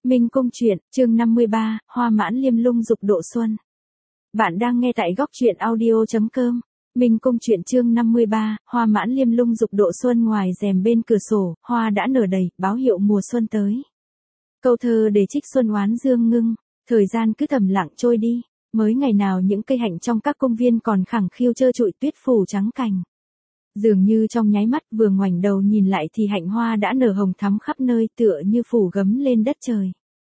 Minh Cung truyện, chương 53, Hoa mãn liêm lung dục độ xuân. Bạn đang nghe tại góc truyện audio.com. Minh Cung truyện chương 53, Hoa mãn liêm lung dục độ xuân. Ngoài rèm bên cửa sổ, hoa đã nở đầy, báo hiệu mùa xuân tới. Câu thơ để trích xuân oán dương ngưng, thời gian cứ thầm lặng trôi đi, mới ngày nào những cây hạnh trong các công viên còn khẳng khiu trơ trụi tuyết phủ trắng cành. Dường như trong nháy mắt vừa ngoảnh đầu nhìn lại thì hạnh hoa đã nở hồng thắm khắp nơi, tựa như phủ gấm lên đất trời.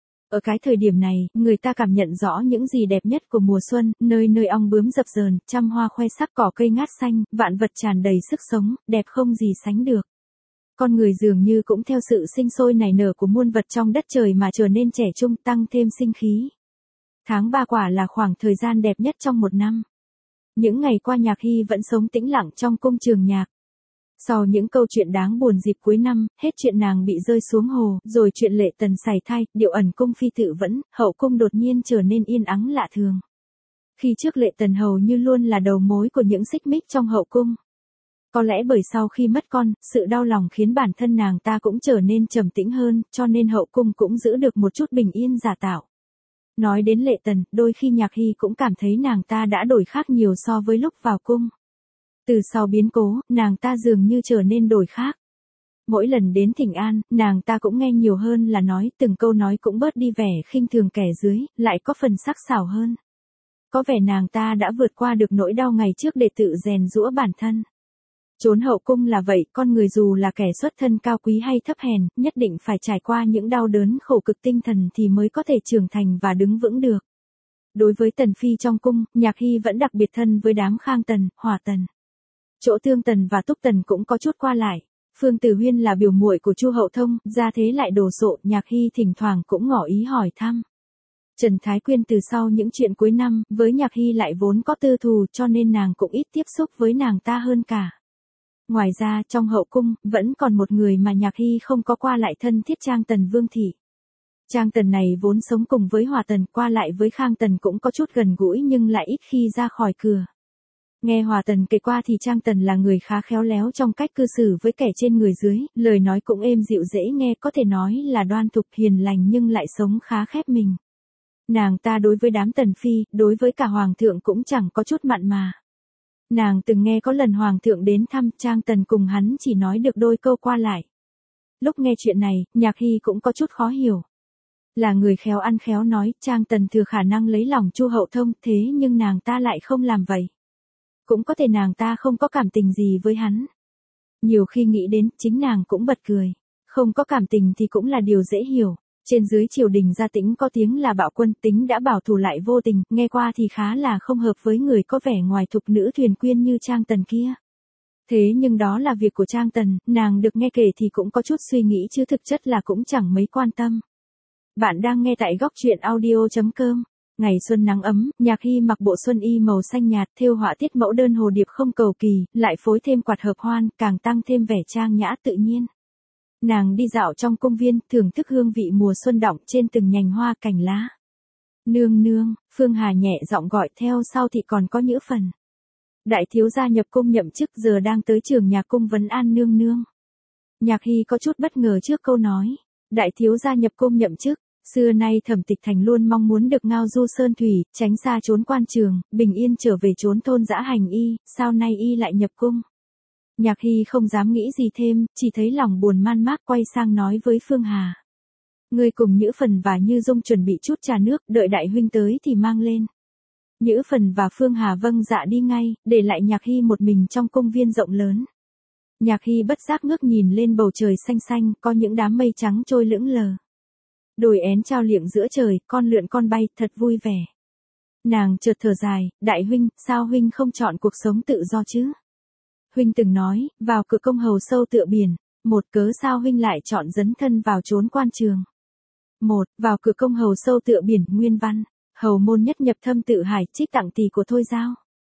Ở cái thời điểm này, người ta cảm nhận rõ những gì đẹp nhất của mùa xuân, nơi nơi ong bướm dập dờn, trăm hoa khoe sắc, cỏ cây ngát xanh, vạn vật tràn đầy sức sống, đẹp không gì sánh được. Con người dường như cũng theo sự sinh sôi nảy nở của muôn vật trong đất trời mà trở nên trẻ trung, tăng thêm sinh khí. Tháng 3 quả là khoảng thời gian đẹp nhất trong một năm. Những ngày qua Nhạc Hy vẫn sống tĩnh lặng trong cung trường nhạc. Sau những câu chuyện đáng buồn dịp cuối năm, hết chuyện nàng bị rơi xuống hồ, rồi chuyện Lệ Tần sảy thai, Điệu Ẩn cung phi tự vẫn, hậu cung đột nhiên trở nên yên ắng lạ thường. Khi trước Lệ Tần hầu như luôn là đầu mối của những xích mích trong hậu cung. Có lẽ bởi sau khi mất con, sự đau lòng khiến bản thân nàng ta cũng trở nên trầm tĩnh hơn, cho nên hậu cung cũng giữ được một chút bình yên giả tạo. Nói đến Lệ Tần, đôi khi Nhạc Hy cũng cảm thấy nàng ta đã đổi khác nhiều so với lúc vào cung. Từ sau biến cố, nàng ta dường như trở nên đổi khác. Mỗi lần đến thỉnh an, nàng ta cũng nghe nhiều hơn là nói, từng câu nói cũng bớt đi vẻ khinh thường kẻ dưới, lại có phần sắc sảo hơn. Có vẻ nàng ta đã vượt qua được nỗi đau ngày trước để tự rèn giũa bản thân. Trốn hậu cung là vậy, con người dù là kẻ xuất thân cao quý hay thấp hèn, nhất định phải trải qua những đau đớn khổ cực tinh thần thì mới có thể trưởng thành và đứng vững được. Đối với Tần Phi trong cung, Nhạc Hy vẫn đặc biệt thân với đám Khang Tần, Hòa Tần. Chỗ Thương Tần và Túc Tần cũng có chút qua lại. Phương Tử Huyên là biểu muội của Chu Hậu Thông, gia thế lại đồ sộ, Nhạc Hy thỉnh thoảng cũng ngỏ ý hỏi thăm. Trần Thái Quyên từ sau những chuyện cuối năm, với Nhạc Hy lại vốn có tư thù cho nên nàng cũng ít tiếp xúc với nàng ta hơn cả. Ngoài ra, trong hậu cung, vẫn còn một người mà Nhạc Hy không có qua lại thân thiết, Trang Tần Vương Thị. Trang Tần này vốn sống cùng với Hòa Tần, qua lại với Khang Tần cũng có chút gần gũi nhưng lại ít khi ra khỏi cửa. Nghe Hòa Tần kể qua thì Trang Tần là người khá khéo léo trong cách cư xử với kẻ trên người dưới, lời nói cũng êm dịu dễ nghe, có thể nói là đoan thục hiền lành nhưng lại sống khá khép mình. Nàng ta đối với đám Tần Phi, đối với cả Hoàng thượng cũng chẳng có chút mặn mà. Nàng từng nghe có lần Hoàng thượng đến thăm, Trang Tần cùng hắn chỉ nói được đôi câu qua lại. Lúc nghe chuyện này, Nhạc Hy cũng có chút khó hiểu. Là người khéo ăn khéo nói, Trang Tần thừa khả năng lấy lòng Chu Hậu Thông, thế nhưng nàng ta lại không làm vậy. Cũng có thể nàng ta không có cảm tình gì với hắn. Nhiều khi nghĩ đến, chính nàng cũng bật cười. Không có cảm tình thì cũng là điều dễ hiểu. Trên dưới triều đình Gia Tĩnh có tiếng là bạo quân, tính đã bảo thủ lại vô tình, nghe qua thì khá là không hợp với người có vẻ ngoài thục nữ thuyền quyên như Trang Tần kia. Thế nhưng đó là việc của Trang Tần, nàng được nghe kể thì cũng có chút suy nghĩ chứ thực chất là cũng chẳng mấy quan tâm. Bạn đang nghe tại góc truyện audio.com. Ngày xuân nắng ấm, Nhạc Hy mặc bộ xuân y màu xanh nhạt, thêu họa tiết mẫu đơn hồ điệp không cầu kỳ, lại phối thêm quạt hợp hoan, càng tăng thêm vẻ trang nhã tự nhiên. Nàng đi dạo trong công viên, thưởng thức hương vị mùa xuân đọng trên từng nhành hoa cành lá. Nương nương, Phương Hà nhẹ giọng gọi, theo sau thì còn có Nhữ Phần. Đại thiếu gia nhập cung nhậm chức, giờ đang tới trường nhà cung vấn an nương nương. Nhạc Hy có chút bất ngờ trước câu nói. Đại thiếu gia nhập cung nhậm chức. Xưa nay Thẩm Tịch Thành luôn mong muốn được ngao du sơn thủy, tránh xa trốn quan trường, bình yên trở về trốn thôn dã hành y, sao nay y lại nhập cung. Nhạc Hy không dám nghĩ gì thêm, chỉ thấy lòng buồn man mác, quay sang nói với Phương Hà. Ngươi cùng Nhữ Phần và Như Dung chuẩn bị chút trà nước, đợi đại huynh tới thì mang lên. Nhữ Phần và Phương Hà vâng dạ đi ngay, để lại Nhạc Hy một mình trong công viên rộng lớn. Nhạc Hy bất giác ngước nhìn lên bầu trời xanh xanh, có những đám mây trắng trôi lững lờ. Đồi én trao liệng giữa trời, con lượn con bay, thật vui vẻ. Nàng chợt thở dài, đại huynh, sao huynh không chọn cuộc sống tự do chứ? Huynh từng nói, vào cửa công hầu sâu tựa biển, một cớ sao huynh lại chọn dấn thân vào trốn quan trường? Một, vào cửa công hầu sâu tựa biển, nguyên văn, hầu môn nhất nhập thâm tự hải, trích tặng tỷ của Thôi Giao.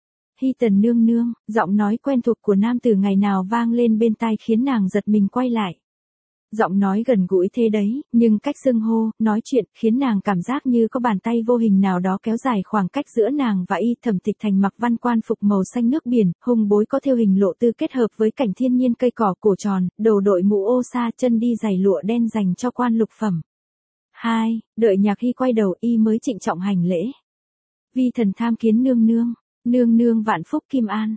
Hy Tần nương nương, giọng nói quen thuộc của nam tử ngày nào vang lên bên tai khiến nàng giật mình quay lại. Giọng nói gần gũi thế đấy, nhưng cách xưng hô, nói chuyện, khiến nàng cảm giác như có bàn tay vô hình nào đó kéo dài khoảng cách giữa nàng và y. Thẩm Tịch Thành mặc văn quan phục màu xanh nước biển, hùng bối có thêu hình lộ tư kết hợp với cảnh thiên nhiên cây cỏ cổ tròn, đầu đội mũ ô sa, chân đi giày lụa đen dành cho quan lục phẩm. 2, đợi Nhạc Hy quay đầu y mới trịnh trọng hành lễ. Vi thần tham kiến nương nương, nương nương vạn phúc kim an.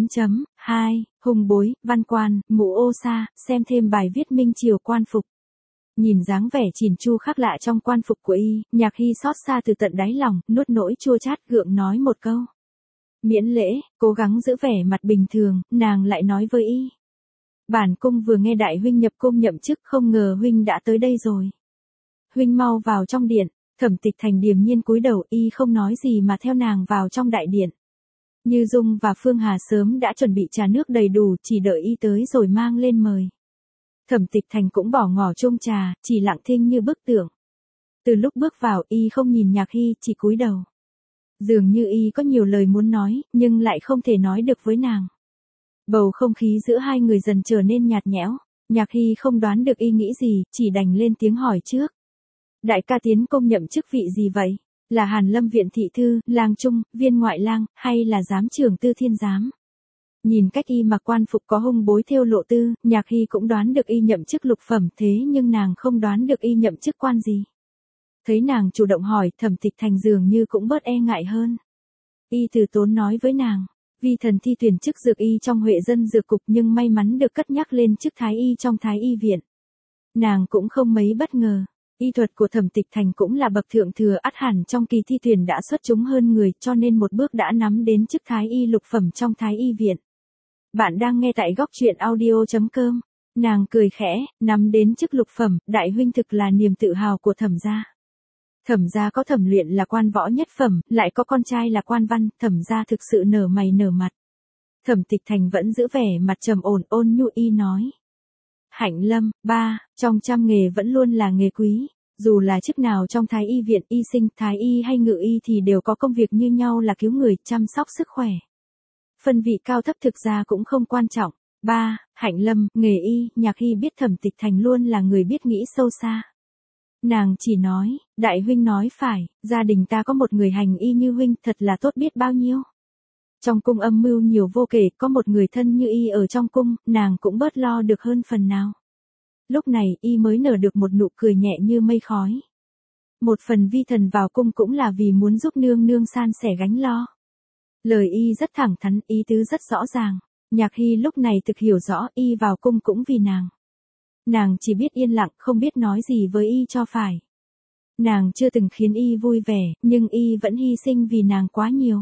2, hùng bối, văn quan, mũ ô sa, xem thêm bài viết minh triều quan phục. Nhìn dáng vẻ chỉn chu khác lạ trong quan phục của y, Nhạc Hy xót xa từ tận đáy lòng, nuốt nỗi chua chát gượng nói một câu. Miễn lễ, cố gắng giữ vẻ mặt bình thường, nàng lại nói với y. Bản cung vừa nghe đại huynh nhập cung nhậm chức, không ngờ huynh đã tới đây rồi. Huynh mau vào trong điện. Thẩm Tịch Thành điềm nhiên cúi đầu, y không nói gì mà theo nàng vào trong đại điện. Như Dung và Phương Hà sớm đã chuẩn bị trà nước đầy đủ, chỉ đợi y tới rồi mang lên mời. Thẩm Tịch Thành cũng bỏ ngỏ chung trà, chỉ lặng thinh như bức tượng. Từ lúc bước vào y không nhìn Nhạc Hy, chỉ cúi đầu. Dường như y có nhiều lời muốn nói, nhưng lại không thể nói được với nàng. Bầu không khí giữa hai người dần trở nên nhạt nhẽo. Nhạc Hy không đoán được y nghĩ gì, chỉ đành lên tiếng hỏi trước. Đại ca tiến công nhậm chức vị gì vậy? Là Hàn Lâm viện thị thư, lang trung, viên ngoại lang, hay là giám trưởng tư thiên giám? Nhìn cách y mặc quan phục có hung bối thêu lộ tư, Nhạc Hy cũng đoán được y nhậm chức lục phẩm, thế nhưng nàng không đoán được y nhậm chức quan gì. Thấy nàng chủ động hỏi, Thẩm Tịch Thành dường như cũng bớt e ngại hơn. Y từ tốn nói với nàng, vi thần thi tuyển chức dược y trong Huệ dân dược cục nhưng may mắn được cất nhắc lên chức thái y trong thái y viện. Nàng cũng không mấy bất ngờ. Y thuật của Thẩm Tịch Thành cũng là bậc thượng thừa, ắt hẳn trong kỳ thi tuyển đã xuất chúng hơn người, cho nên một bước đã nắm đến chức thái y lục phẩm trong thái y viện. Bạn đang nghe tại góc truyện audio.com. Nàng cười khẽ, nắm đến chức lục phẩm, đại huynh thực là niềm tự hào của Thẩm gia. Thẩm gia có Thẩm Luyện là quan võ nhất phẩm, lại có con trai là quan văn, Thẩm gia thực sự nở mày nở mặt. Thẩm Tịch Thành vẫn giữ vẻ mặt trầm ổn, ôn nhu y nói. Hạnh Lâm, trong trăm nghề vẫn luôn là nghề quý, dù là chức nào trong thái y viện, y sinh, thái y hay ngự y thì đều có công việc như nhau là cứu người, chăm sóc sức khỏe. Phân vị cao thấp thực ra cũng không quan trọng. Hạnh Lâm, nghề y, Nhạc Hy biết Thẩm Tịch Thành luôn là người biết nghĩ sâu xa. Nàng chỉ nói, đại huynh nói phải, gia đình ta có một người hành y như huynh thật là tốt biết bao nhiêu. Trong cung âm mưu nhiều vô kể, có một người thân như y ở trong cung, nàng cũng bớt lo được hơn phần nào. Lúc này y mới nở được một nụ cười nhẹ như mây khói. Một phần vi thần vào cung cũng là vì muốn giúp nương nương san sẻ gánh lo. Lời y rất thẳng thắn, ý tứ rất rõ ràng. Nhạc Hy lúc này thực hiểu rõ y vào cung cũng vì nàng. Nàng chỉ biết yên lặng, không biết nói gì với y cho phải. Nàng chưa từng khiến y vui vẻ, nhưng y vẫn hy sinh vì nàng quá nhiều.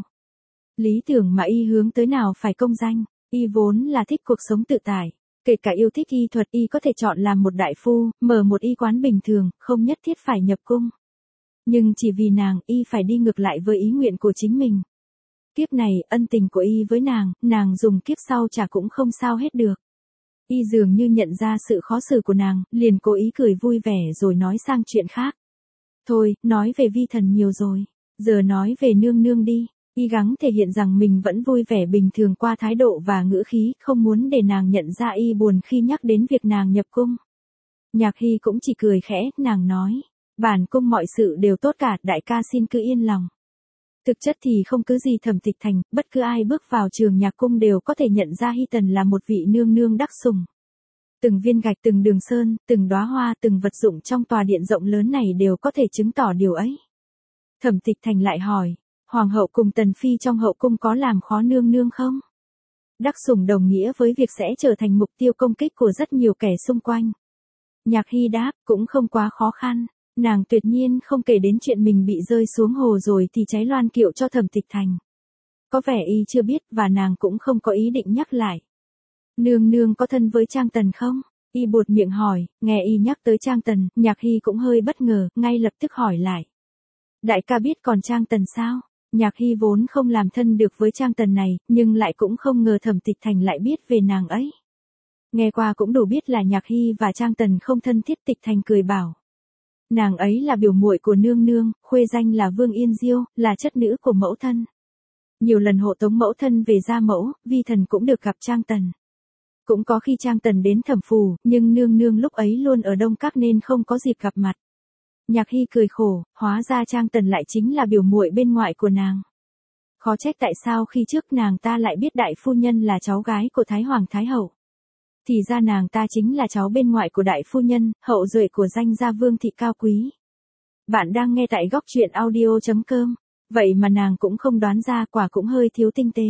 Lý tưởng mà y hướng tới nào phải công danh, y vốn là thích cuộc sống tự tại. Kể cả yêu thích y thuật, y có thể chọn làm một đại phu, mở một y quán bình thường, không nhất thiết phải nhập cung. Nhưng chỉ vì nàng, y phải đi ngược lại với ý nguyện của chính mình. Kiếp này, ân tình của y với nàng dùng kiếp sau trả cũng không sao hết được. Y dường như nhận ra sự khó xử của nàng, liền cố ý cười vui vẻ rồi nói sang chuyện khác. Thôi, nói về vi thần nhiều rồi, giờ nói về nương nương đi. Y gắng thể hiện rằng mình vẫn vui vẻ bình thường qua thái độ và ngữ khí, không muốn để nàng nhận ra y buồn khi nhắc đến việc nàng nhập cung. Nhạc Hy cũng chỉ cười khẽ, nàng nói, bản cung mọi sự đều tốt cả, đại ca xin cứ yên lòng. Thực chất thì không cứ gì Thẩm Tịch Thành, bất cứ ai bước vào trường nhạc cung đều có thể nhận ra Hy Tần là một vị nương nương đắc sủng. Từng viên gạch, từng đường sơn, từng đóa hoa, từng vật dụng trong tòa điện rộng lớn này đều có thể chứng tỏ điều ấy. Thẩm Tịch Thành lại hỏi, Hoàng hậu cùng Tần Phi trong hậu cung có làm khó nương nương không? Đắc sủng đồng nghĩa với việc sẽ trở thành mục tiêu công kích của rất nhiều kẻ xung quanh. Nhạc Hy đáp, cũng không quá khó khăn. Nàng tuyệt nhiên không kể đến chuyện mình bị rơi xuống hồ rồi thì cháy loan kiệu cho Thẩm Tịch Thành. Có vẻ y chưa biết và nàng cũng không có ý định nhắc lại. Nương nương có thân với Trang Tần không? Y buột miệng hỏi, nghe y nhắc tới Trang Tần, Nhạc Hy cũng hơi bất ngờ, ngay lập tức hỏi lại. Đại ca biết còn Trang Tần sao? Nhạc Hy vốn không làm thân được với Trang Tần này, nhưng lại cũng không ngờ Thẩm Tịch Thành lại biết về nàng ấy. Nghe qua cũng đủ biết là Nhạc Hy và Trang Tần không thân thiết. Tịch Thành cười bảo. Nàng ấy là biểu muội của nương nương, khuê danh là Vương Yên Diêu, là chất nữ của mẫu thân. Nhiều lần hộ tống mẫu thân về gia mẫu, vi thần cũng được gặp Trang Tần. Cũng có khi Trang Tần đến Thẩm phủ, nhưng nương nương lúc ấy luôn ở Đông Các nên không có dịp gặp mặt. Nhạc Hy cười khổ, hóa ra Trang Tần lại chính là biểu muội bên ngoại của nàng. Khó trách tại sao khi trước nàng ta lại biết đại phu nhân là cháu gái của Thái Hoàng Thái Hậu. Thì ra nàng ta chính là cháu bên ngoại của đại phu nhân, hậu duệ của danh gia Vương thị cao quý. Bạn đang nghe tại góc truyện audio.com. Vậy mà nàng cũng không đoán ra, quả cũng hơi thiếu tinh tế.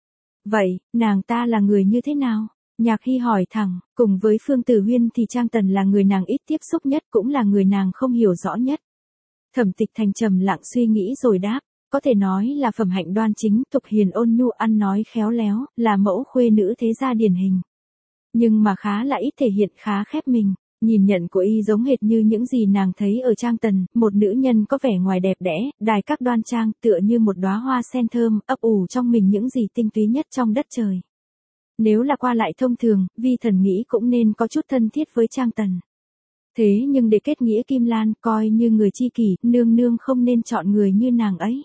Vậy, nàng ta là người như thế nào? Nhạc Hy hỏi thẳng, cùng với Phương Tử Huyên thì Trang Tần là người nàng ít tiếp xúc nhất, cũng là người nàng không hiểu rõ nhất. Thẩm Tịch Thành trầm lặng suy nghĩ rồi đáp, có thể nói là phẩm hạnh đoan chính, tục hiền ôn nhu, ăn nói khéo léo, là mẫu khuê nữ thế gia điển hình. Nhưng mà khá là ít thể hiện, khá khép mình. Nhìn nhận của y giống hệt như những gì nàng thấy ở Trang Tần, một nữ nhân có vẻ ngoài đẹp đẽ, đài các đoan trang, tựa như một đóa hoa sen thơm, ấp ủ trong mình những gì tinh túy nhất trong đất trời. Nếu là qua lại thông thường, Vi Thần nghĩ cũng nên có chút thân thiết với Trang Tần. Thế nhưng để kết nghĩa Kim Lan, coi như người tri kỷ, nương nương không nên chọn người như nàng ấy.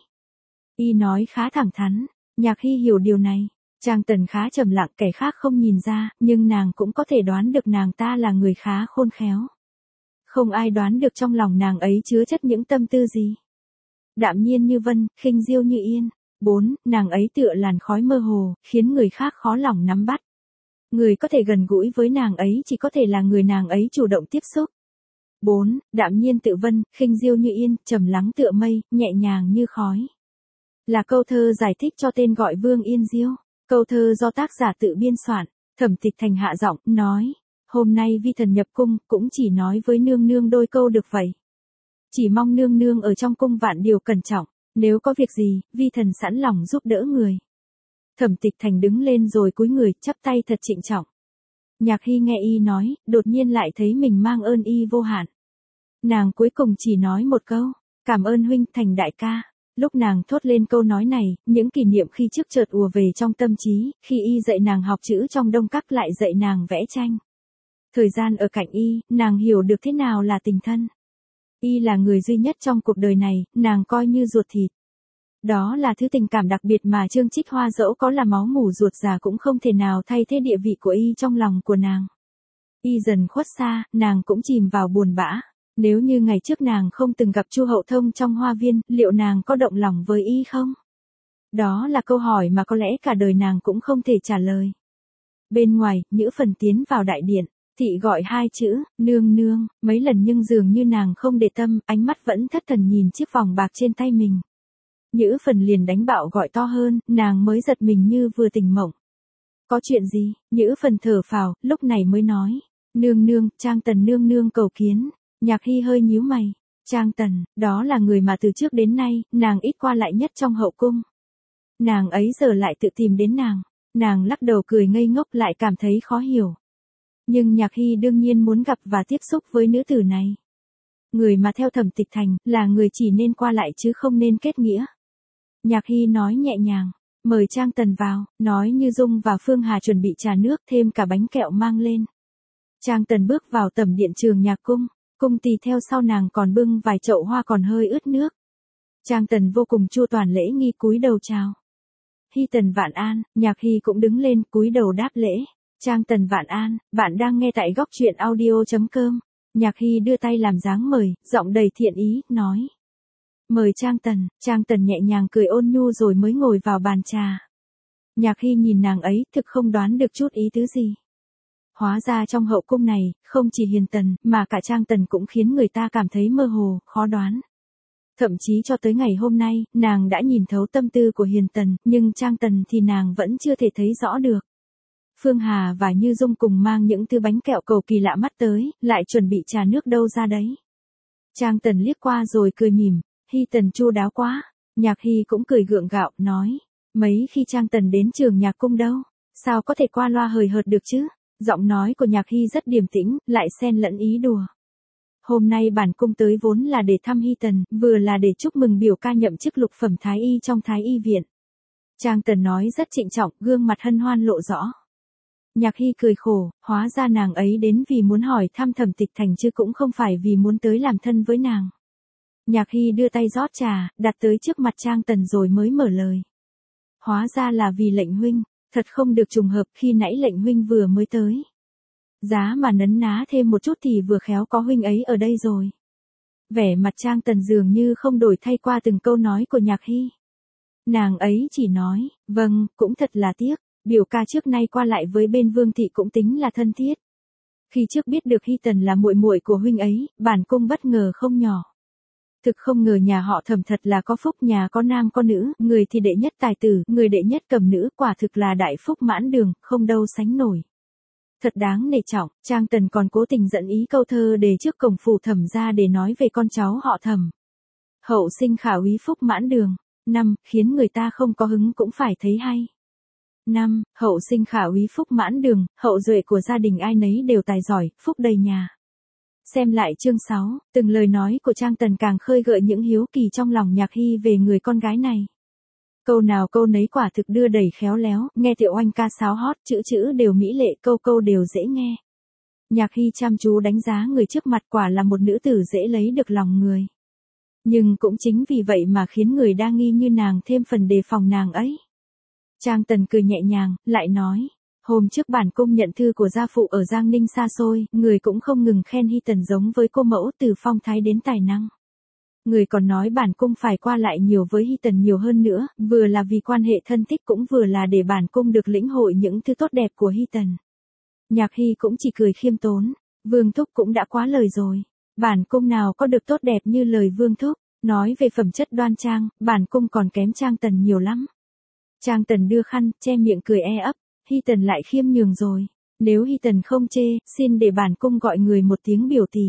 Y nói khá thẳng thắn, Nhạc Hy hiểu điều này. Trang Tần khá trầm lặng, kẻ khác không nhìn ra, nhưng nàng cũng có thể đoán được nàng ta là người khá khôn khéo. Không ai đoán được trong lòng nàng ấy chứa chất những tâm tư gì. Đạm nhiên như vân, khinh diêu như yên. 4. Nàng ấy tựa làn khói mơ hồ, khiến người khác khó lòng nắm bắt. Người có thể gần gũi với nàng ấy chỉ có thể là người nàng ấy chủ động tiếp xúc. 4. Đạm nhiên tự vân, khinh diêu như yên, trầm lắng tựa mây, nhẹ nhàng như khói. Là câu thơ giải thích cho tên gọi Vương Yên Diêu. Câu thơ do tác giả tự biên soạn. Thẩm Tịch Thành hạ giọng, nói, hôm nay Vi Thần nhập cung, cũng chỉ nói với nương nương đôi câu được vậy. Chỉ mong nương nương ở trong cung vạn điều cẩn trọng, nếu có việc gì, Vi Thần sẵn lòng giúp đỡ người. Thẩm Tịch Thành đứng lên rồi cúi người, chắp tay thật trịnh trọng. Nhạc Hy nghe y nói, đột nhiên lại thấy mình mang ơn y vô hạn. Nàng cuối cùng chỉ nói một câu, cảm ơn huynh Thành đại ca. Lúc nàng thốt lên câu nói này, những kỷ niệm khi trước chợt ùa về trong tâm trí, khi y dạy nàng học chữ trong Đông Các lại dạy nàng vẽ tranh. Thời gian ở cạnh y, nàng hiểu được thế nào là tình thân. Y là người duy nhất trong cuộc đời này, nàng coi như ruột thịt. Đó là thứ tình cảm đặc biệt mà Trương Trích Hoa dẫu có là máu mủ ruột già cũng không thể nào thay thế địa vị của y trong lòng của nàng. Y dần khuất xa, nàng cũng chìm vào buồn bã. Nếu như ngày trước nàng không từng gặp Chu Hậu Thông trong hoa viên, liệu nàng có động lòng với y không? Đó là câu hỏi mà có lẽ cả đời nàng cũng không thể trả lời. Bên ngoài, Nhữ Phần tiến vào đại điện, thị gọi hai chữ, nương nương, mấy lần nhưng dường như nàng không để tâm, ánh mắt vẫn thất thần nhìn chiếc vòng bạc trên tay mình. Nhữ Phần liền đánh bạo gọi to hơn, nàng mới giật mình như vừa tỉnh mộng. Có chuyện gì? Nhữ Phần thở phào, lúc này mới nói, nương nương, Trang Tần nương nương cầu kiến. Nhạc Hy hơi nhíu mày. Trang Tần, đó là người mà từ trước đến nay, nàng ít qua lại nhất trong hậu cung. Nàng ấy giờ lại tự tìm đến nàng. Nàng lắc đầu cười ngây ngốc, lại cảm thấy khó hiểu. Nhưng Nhạc Hy đương nhiên muốn gặp và tiếp xúc với nữ tử này. Người mà theo Thẩm Tịch Thành, là người chỉ nên qua lại chứ không nên kết nghĩa. Nhạc Hy nói nhẹ nhàng, mời Trang Tần vào, nói như Dung và Phương Hà chuẩn bị trà nước thêm cả bánh kẹo mang lên. Trang Tần bước vào tầm điện Trường Nhạc Cung. Cung tỳ theo sau nàng còn bưng vài chậu hoa còn hơi ướt nước. Trang Tần vô cùng chu toàn lễ nghi cúi đầu chào. Hy Tần vạn an, Nhạc Hy cũng đứng lên cúi đầu đáp lễ. Trang Tần vạn an, bạn đang nghe tại góc truyện audio.com. Nhạc Hy đưa tay làm dáng mời, giọng đầy thiện ý, nói. Mời Trang Tần nhẹ nhàng cười ôn nhu rồi mới ngồi vào bàn trà. Nhạc Hy nhìn nàng ấy, thực không đoán được chút ý tứ gì. Hóa ra trong hậu cung này, không chỉ Hiền Tần, mà cả Trang Tần cũng khiến người ta cảm thấy mơ hồ, khó đoán. Thậm chí cho tới ngày hôm nay, nàng đã nhìn thấu tâm tư của Hiền Tần, nhưng Trang Tần thì nàng vẫn chưa thể thấy rõ được. Phương Hà và Như Dung cùng mang những thứ bánh kẹo cầu kỳ lạ mắt tới, lại chuẩn bị trà nước đâu ra đấy. Trang Tần liếc qua rồi cười mỉm, Hy Tần chu đáo quá. Nhạc Hy cũng cười gượng gạo, nói, mấy khi Trang Tần đến Trường Nhạc Cung đâu, sao có thể qua loa hời hợt được chứ? Giọng nói của Nhạc Hy rất điềm tĩnh, lại xen lẫn ý đùa. Hôm nay bản cung tới vốn là để thăm Hy Tần, vừa là để chúc mừng biểu ca nhậm chức lục phẩm thái y trong thái y viện. Trang Tần nói rất trịnh trọng, gương mặt hân hoan lộ rõ. Nhạc Hy cười khổ, hóa ra nàng ấy đến vì muốn hỏi thăm Thẩm Tịch Thành chứ cũng không phải vì muốn tới làm thân với nàng. Nhạc Hy đưa tay rót trà, đặt tới trước mặt Trang Tần rồi mới mở lời. Hóa ra là vì lệnh huynh. Thật không được trùng hợp khi nãy lệnh huynh vừa mới tới. Giá mà nấn ná thêm một chút thì vừa khéo có huynh ấy ở đây rồi. Vẻ mặt Trang Tần dường như không đổi thay qua từng câu nói của Nhạc Hy. Nàng ấy chỉ nói, vâng, cũng thật là tiếc, biểu ca trước nay qua lại với bên Vương thị cũng tính là thân thiết. Khi trước biết được Hy Tần là muội muội của huynh ấy, bản cung bất ngờ không nhỏ. Thực không ngờ nhà họ Thẩm thật là có phúc, nhà có nam có nữ, người thì đệ nhất tài tử, người đệ nhất cầm nữ, quả thực là đại phúc mãn đường, không đâu sánh nổi. Thật đáng nể trọng, Trang Tần còn cố tình dẫn ý câu thơ đề trước cổng phủ Thẩm ra để nói về con cháu họ Thẩm. Hậu sinh khả úy phúc mãn đường. 5. Khiến người ta không có hứng cũng phải thấy hay. 5. Hậu sinh khả úy phúc mãn đường, hậu duệ của gia đình ai nấy đều tài giỏi, phúc đầy nhà. Xem lại chương 6, từng lời nói của Trang Tần càng khơi gợi những hiếu kỳ trong lòng Nhạc Hy về người con gái này. Câu nào câu nấy quả thực đưa đầy khéo léo, nghe Tiểu Oanh ca sáo hót, chữ chữ đều mỹ lệ, câu câu đều dễ nghe. Nhạc Hy chăm chú đánh giá người trước mặt, quả là một nữ tử dễ lấy được lòng người. Nhưng cũng chính vì vậy mà khiến người đa nghi như nàng thêm phần đề phòng nàng ấy. Trang Tần cười nhẹ nhàng, lại nói, hôm trước bản cung nhận thư của gia phụ ở Giang Ninh xa xôi, người cũng không ngừng khen Hy Tần giống với cô mẫu từ phong thái đến tài năng. Người còn nói bản cung phải qua lại nhiều với Hy Tần nhiều hơn nữa, vừa là vì quan hệ thân thích cũng vừa là để bản cung được lĩnh hội những thứ tốt đẹp của Hy Tần. Nhạc Hy cũng chỉ cười khiêm tốn, Vương Thúc cũng đã quá lời rồi. Bản cung nào có được tốt đẹp như lời Vương Thúc, nói về phẩm chất đoan trang, bản cung còn kém Trang Tần nhiều lắm. Trang Tần đưa khăn, che miệng cười ấp, Hy Tần lại khiêm nhường rồi. Nếu Hy Tần không chê, xin để bản cung gọi người một tiếng biểu tỷ.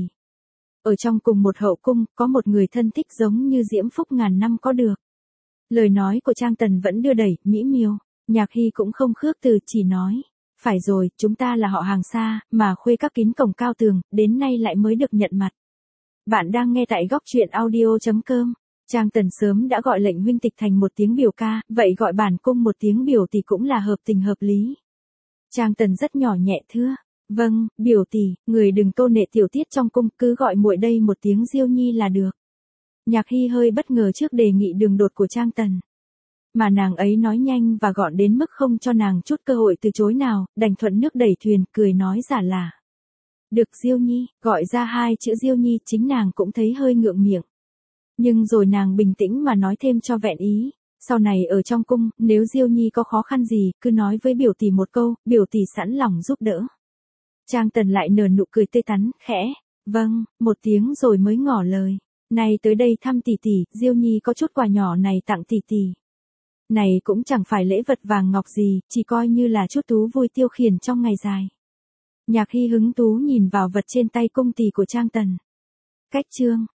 Ở trong cùng một hậu cung, có một người thân thích giống như diễm phúc ngàn năm có được. Lời nói của Trang Tần vẫn đưa đẩy, mỹ miều. Nhạc Hy cũng không khước từ, chỉ nói. Phải rồi, chúng ta là họ hàng xa, mà khuê các kín cổng cao tường, đến nay lại mới được nhận mặt. Bạn đang nghe tại góc truyện audio.com. Trang Tần sớm đã gọi lệnh huynh tịch thành một tiếng biểu ca, vậy gọi bản cung một tiếng biểu tỷ cũng là hợp tình hợp lý. Trang Tần rất nhỏ nhẹ thưa, vâng, biểu tỷ, người đừng tô nệ tiểu tiết trong cung, cứ gọi muội đây một tiếng Diêu Nhi là được. Nhạc Hy hơi bất ngờ trước đề nghị đường đột của Trang Tần. Mà nàng ấy nói nhanh và gọn đến mức không cho nàng chút cơ hội từ chối nào, đành thuận nước đẩy thuyền, cười nói giả là. Được Diêu Nhi, gọi ra hai chữ Diêu Nhi chính nàng cũng thấy hơi ngượng miệng. Nhưng rồi nàng bình tĩnh mà nói thêm cho vẹn ý, sau này ở trong cung, nếu Diêu Nhi có khó khăn gì, cứ nói với biểu tỷ một câu, biểu tỷ sẵn lòng giúp đỡ. Trang Tần lại nở nụ cười tươi tắn, khẽ, vâng, một tiếng rồi mới ngỏ lời. Này tới đây thăm tỷ tỷ, Diêu Nhi có chút quà nhỏ này tặng tỷ tỷ. Này cũng chẳng phải lễ vật vàng ngọc gì, chỉ coi như là chút thú vui tiêu khiển trong ngày dài. Nhạc Hy hứng thú nhìn vào vật trên tay cung tỷ của Trang Tần. Cách chương